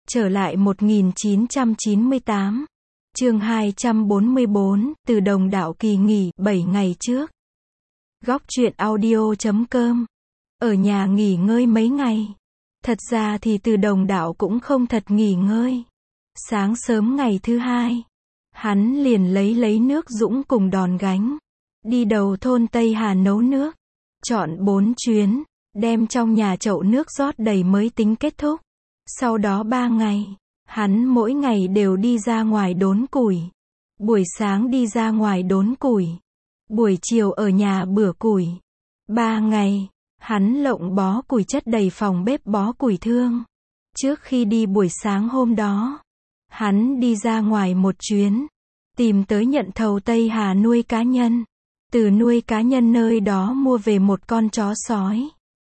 Trở lại 1998. Chương 244, từ đồng đạo kỳ nghỉ 7 ngày trước. Góc truyện audio.com. Ở nhà nghỉ ngơi mấy ngày. Thật ra thì từ đồng đạo cũng không thật nghỉ ngơi. Sáng sớm ngày thứ hai, hắn liền lấy nước dũng cùng đòn gánh. Đi đầu thôn Tây Hà nấu nước. Chọn 4 chuyến, đem trong nhà chậu nước rót đầy mới tính kết thúc. Sau đó 3 ngày, hắn mỗi ngày đều đi ra ngoài đốn củi. Buổi sáng đi ra ngoài đốn củi. Buổi chiều ở nhà bửa củi. 3 ngày, hắn lộng bó củi chất đầy phòng bếp bó củi thương. Trước khi đi buổi sáng hôm đó, hắn đi ra ngoài một chuyến. Tìm tới nhận thầu Tây Hà nuôi cá nhân. Từ nuôi cá nhân nơi đó mua về một con chó sói.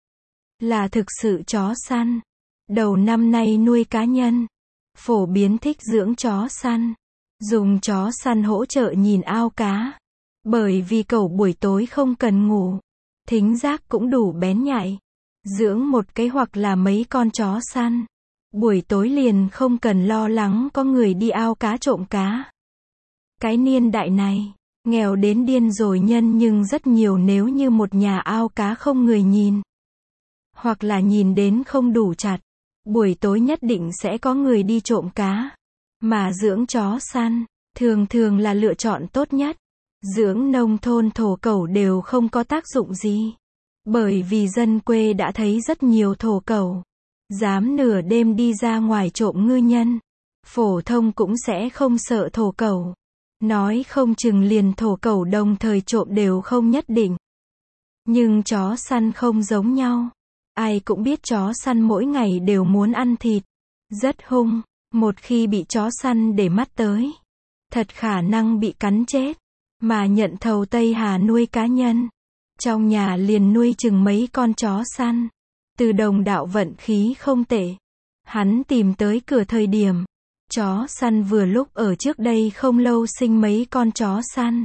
Là thực sự chó săn. Đầu năm nay nuôi cá nhân, phổ biến thích dưỡng chó săn. Dùng chó săn hỗ trợ nhìn ao cá. Bởi vì cẩu buổi tối không cần ngủ. Thính giác cũng đủ bén nhạy. Dưỡng một cái hoặc là mấy con chó săn. Buổi tối liền không cần lo lắng có người đi ao cá trộm cá. Cái niên đại này, nghèo đến điên rồi nhân nhưng rất nhiều nếu như một nhà ao cá không người nhìn. Hoặc là nhìn đến không đủ chặt. Buổi tối nhất định sẽ có người đi trộm cá. Mà dưỡng chó săn, thường thường là lựa chọn tốt nhất. Dưỡng nông thôn thổ cẩu đều không có tác dụng gì. Bởi vì dân quê đã thấy rất nhiều thổ cẩu. Dám nửa đêm đi ra ngoài trộm ngư nhân. Phổ thông cũng sẽ không sợ thổ cẩu. Nói không chừng liền thổ cẩu đồng thời trộm đều không nhất định. Nhưng chó săn không giống nhau. Ai cũng biết chó săn mỗi ngày đều muốn ăn thịt. Rất hung. Một khi bị chó săn để mắt tới, thật khả năng bị cắn chết. Mà nhận thầu Tây Hà nuôi cá nhân. Trong nhà liền nuôi chừng mấy con chó săn. Từ đồng đạo vận khí không tệ. Hắn tìm tới cửa thời điểm. Chó săn vừa lúc ở trước đây không lâu sinh mấy con chó săn.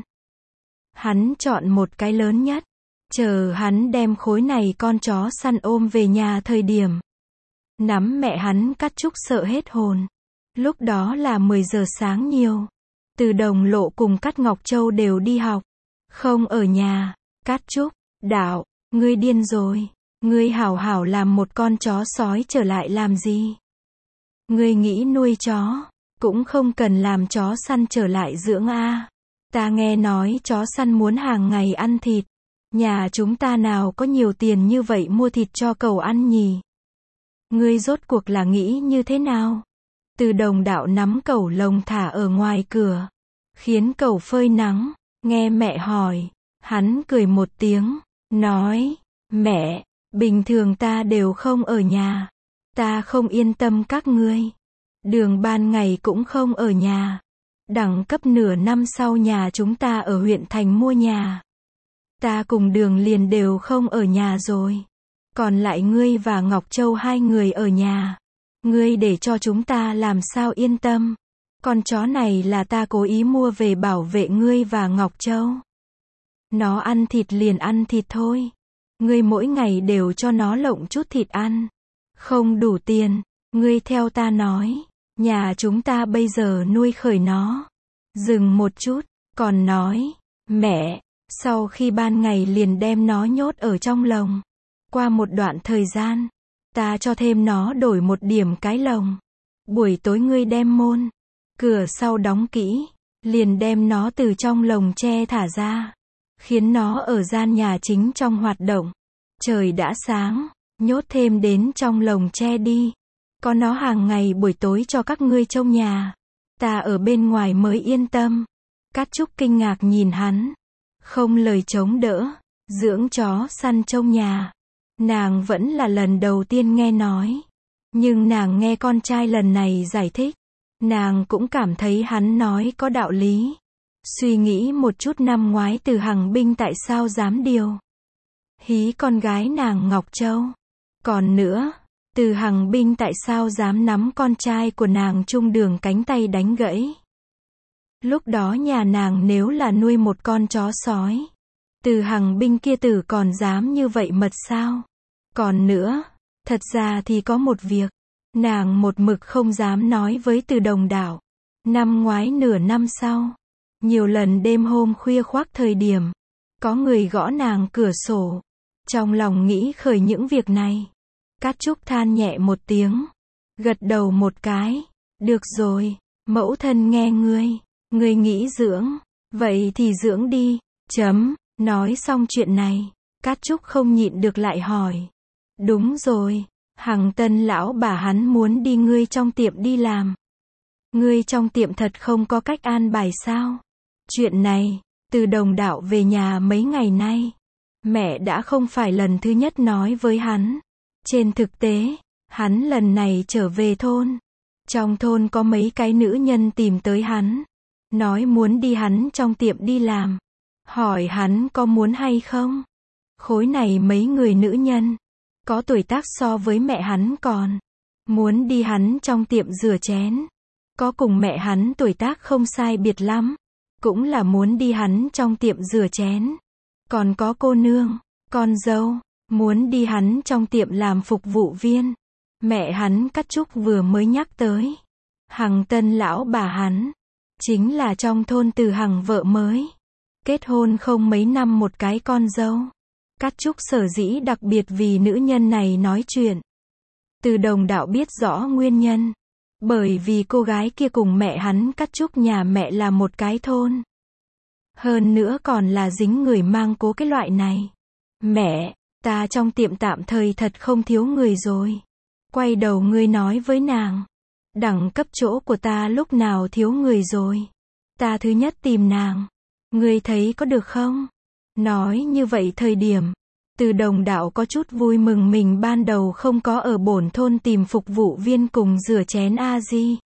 Hắn chọn một cái lớn nhất. Chờ hắn đem khối này con chó săn ôm về nhà thời điểm. Nắm mẹ hắn Cát Trúc sợ hết hồn. Lúc đó là 10 giờ sáng nhiều. Từ Đồng Lộ cùng Cát Ngọc Châu đều đi học. Không ở nhà. Cát Trúc, đạo, ngươi điên rồi. Ngươi hảo hảo làm một con chó sói trở lại làm gì? Ngươi nghĩ nuôi chó, cũng không cần làm chó săn trở lại dưỡng a. Ta nghe nói chó săn muốn hàng ngày ăn thịt. Nhà chúng ta nào có nhiều tiền như vậy mua thịt cho cẩu ăn nhỉ? Ngươi rốt cuộc là nghĩ như thế nào? Từ đồng đạo nắm cẩu lồng thả ở ngoài cửa. Khiến cẩu phơi nắng. Nghe mẹ hỏi. Hắn cười một tiếng. Nói. Mẹ, bình thường ta đều không ở nhà. Ta không yên tâm các ngươi. Đường ban ngày cũng không ở nhà. Đẳng cấp nửa năm sau nhà chúng ta ở huyện thành mua nhà. Ta cùng Đường liền đều không ở nhà rồi. Còn lại ngươi và Ngọc Châu hai người ở nhà. Ngươi để cho chúng ta làm sao yên tâm. Con chó này là ta cố ý mua về bảo vệ ngươi và Ngọc Châu. Nó ăn thịt liền ăn thịt thôi. Ngươi mỗi ngày đều cho nó lộng chút thịt ăn. Không đủ tiền. Ngươi theo ta nói. Nhà chúng ta bây giờ nuôi khởi nó. Dừng một chút. Còn nói. Mẹ. Sau khi ban ngày liền đem nó nhốt ở trong lồng. Qua một đoạn thời gian. Ta cho thêm nó đổi một điểm cái lồng. Buổi tối ngươi đem môn. Cửa sau đóng kỹ. Liền đem nó từ trong lồng tre thả ra. Khiến nó ở gian nhà chính trong hoạt động. Trời đã sáng. Nhốt thêm đến trong lồng tre đi. Có nó hàng ngày buổi tối cho các ngươi trông nhà. Ta ở bên ngoài mới yên tâm. Cát Trúc kinh ngạc nhìn hắn. Không lời chống đỡ. Dưỡng chó săn trông nhà. Nàng vẫn là lần đầu tiên nghe nói. Nhưng nàng nghe con trai lần này giải thích. Nàng cũng cảm thấy hắn nói có đạo lý. Suy nghĩ một chút năm ngoái Từ Hằng Binh tại sao dám điều hí con gái nàng Ngọc Châu. Còn nữa, Từ Hằng Binh tại sao dám nắm con trai của nàng Trung Đường cánh tay đánh gãy. Lúc đó nhà nàng nếu là nuôi một con chó sói. Từ Hằng Binh kia tử còn dám như vậy mật sao? Còn nữa, thật ra thì có một việc. Nàng một mực không dám nói với Từ Đồng Đạo. Năm ngoái nửa năm sau, nhiều lần đêm hôm khuya khoác thời điểm, có người gõ nàng cửa sổ. Trong lòng nghĩ khởi những việc này, Cát Trúc than nhẹ một tiếng, gật đầu một cái. Được rồi, mẫu thân nghe ngươi nghĩ dưỡng, vậy thì dưỡng đi. Nói xong chuyện này, Cát Trúc không nhịn được lại hỏi. Đúng rồi, Hằng Tân lão bà hắn muốn đi ngươi trong tiệm đi làm. Ngươi trong tiệm thật không có cách an bài sao? Chuyện này, Từ Đồng Đạo về nhà mấy ngày nay, mẹ đã không phải lần thứ nhất nói với hắn. Trên thực tế, hắn lần này trở về thôn. Trong thôn có mấy cái nữ nhân tìm tới hắn, nói muốn đi hắn trong tiệm đi làm. Hỏi hắn có muốn hay không? Khối này mấy người nữ nhân, có tuổi tác so với mẹ hắn còn. Muốn đi hắn trong tiệm rửa chén. Có cùng mẹ hắn tuổi tác không sai biệt lắm. Cũng là muốn đi hắn trong tiệm rửa chén. Còn có cô nương, con dâu, muốn đi hắn trong tiệm làm phục vụ viên. Mẹ hắn Cát Trúc vừa mới nhắc tới. Hằng Tân lão bà hắn, chính là trong thôn Từ Hằng vợ mới. Kết hôn không mấy năm một cái con dâu. Cát Trúc sở dĩ đặc biệt vì nữ nhân này nói chuyện. Từ Đồng Đạo biết rõ nguyên nhân. Bởi vì cô gái kia cùng mẹ hắn Cát Trúc nhà mẹ là một cái thôn. Hơn nữa còn là dính người mang cố cái loại này. Mẹ, ta trong tiệm tạm thời thật không thiếu người rồi. Quay đầu ngươi nói với nàng. Đẳng cấp chỗ của ta lúc nào thiếu người rồi. Ta thứ nhất tìm nàng. Ngươi thấy có được không? Nói như vậy thời điểm, Từ Đồng Đạo có chút vui mừng mình ban đầu không có ở bổn thôn tìm phục vụ viên cùng rửa chén a-di.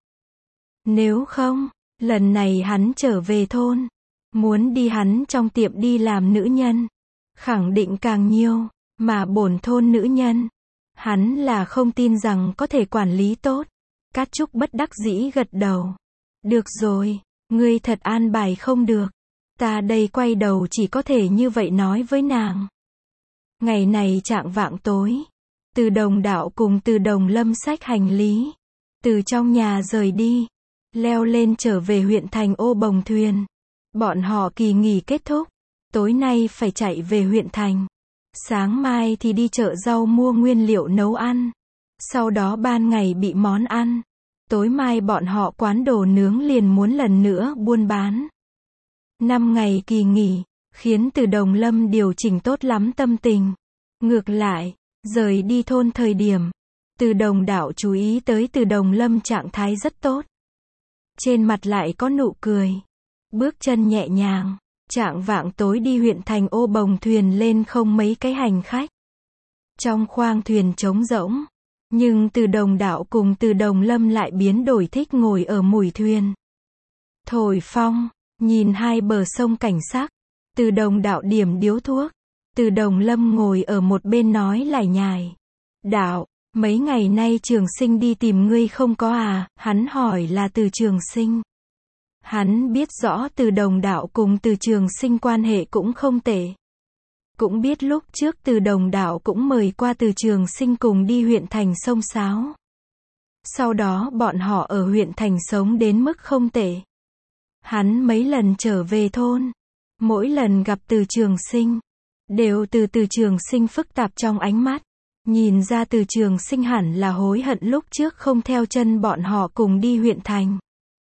Nếu không, lần này hắn trở về thôn, muốn đi hắn trong tiệm đi làm nữ nhân, khẳng định càng nhiều, mà bổn thôn nữ nhân, hắn là không tin rằng có thể quản lý tốt. Cát Trúc bất đắc dĩ gật đầu. Được rồi, ngươi thật an bài không được. Ta đây quay đầu chỉ có thể như vậy nói với nàng. Ngày này chạng vạng tối, Từ Đồng Đạo cùng Từ Đồng Lâm xách hành lý, từ trong nhà rời đi, leo lên trở về huyện thành ô bồng thuyền. Bọn họ kỳ nghỉ kết thúc, tối nay phải chạy về huyện thành. Sáng mai thì đi chợ rau mua nguyên liệu nấu ăn. Sau đó ban ngày bị món ăn. Tối mai bọn họ quán đồ nướng liền muốn lần nữa buôn bán. 5 ngày kỳ nghỉ, khiến Từ Đồng Lâm điều chỉnh tốt lắm tâm tình. Ngược lại, rời đi thôn thời điểm, Từ Đồng Đạo chú ý tới Từ Đồng Lâm trạng thái rất tốt. Trên mặt lại có nụ cười. Bước chân nhẹ nhàng, chạng vạng tối đi huyện thành ô bồng thuyền lên không mấy cái hành khách. Trong khoang thuyền trống rỗng, nhưng Từ Đồng Đạo cùng Từ Đồng Lâm lại biến đổi thích ngồi ở mùi thuyền. Thổi phong, nhìn hai bờ sông cảnh sắc, Từ Đồng Đạo điểm điếu thuốc, Từ Đồng Lâm ngồi ở một bên nói lải nhải. Đạo, mấy ngày nay Trường Sinh đi tìm ngươi không có à? Hắn hỏi là Từ Trường Sinh. Hắn biết rõ Từ Đồng Đạo cùng Từ Trường Sinh quan hệ cũng không tệ. Cũng biết lúc trước Từ Đồng Đạo cũng mời qua Từ Trường Sinh cùng đi huyện thành xông xáo. Sau đó bọn họ ở huyện thành sống đến mức không tệ. Hắn mấy lần trở về thôn, mỗi lần gặp Từ Trường Sinh, đều từ Từ Trường Sinh phức tạp trong ánh mắt. Nhìn ra Từ Trường Sinh hẳn là hối hận lúc trước không theo chân bọn họ cùng đi huyện thành.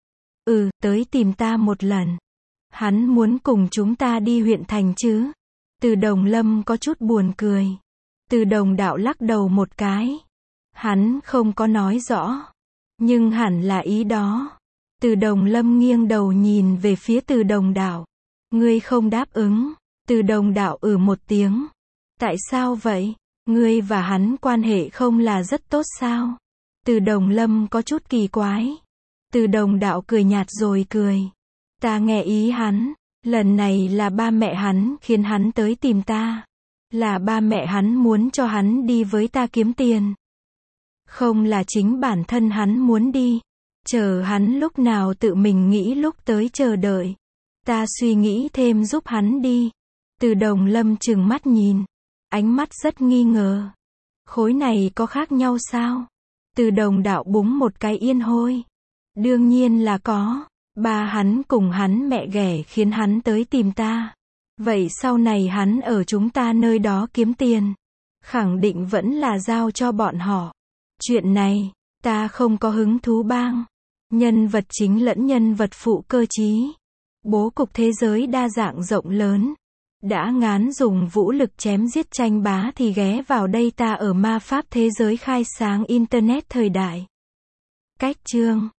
Tới tìm ta một lần. Hắn muốn cùng chúng ta đi huyện thành chứ? Từ Đồng Lâm có chút buồn cười. Từ Đồng Đạo lắc đầu một cái. Hắn không có nói rõ. Nhưng hẳn là ý đó. Từ Đồng Lâm nghiêng đầu nhìn về phía Từ Đồng Đạo. Ngươi không đáp ứng. Từ Đồng Đạo một tiếng. Tại sao vậy? Ngươi và hắn quan hệ không là rất tốt sao? Từ Đồng Lâm có chút kỳ quái. Từ Đồng Đạo cười nhạt rồi cười. Ta nghe ý hắn. Lần này là ba mẹ hắn khiến hắn tới tìm ta. Là ba mẹ hắn muốn cho hắn đi với ta kiếm tiền. Không là chính bản thân hắn muốn đi. Chờ hắn lúc nào tự mình nghĩ lúc tới chờ đợi. Ta suy nghĩ thêm giúp hắn đi. Từ Đồng Lâm trừng mắt nhìn. Ánh mắt rất nghi ngờ. Khối này có khác nhau sao? Từ Đồng Đạo búng một cái yên hôi. Đương nhiên là có. Ba hắn cùng hắn mẹ ghẻ khiến hắn tới tìm ta. Vậy sau này hắn ở chúng ta nơi đó kiếm tiền. Khẳng định vẫn là giao cho bọn họ. Chuyện này, ta không có hứng thú bang. Nhân vật chính lẫn nhân vật phụ cơ chí. Bố cục thế giới đa dạng rộng lớn. Đã ngán dùng vũ lực chém giết tranh bá thì ghé vào đây ta ở ma pháp thế giới khai sáng Internet thời đại. Cách chương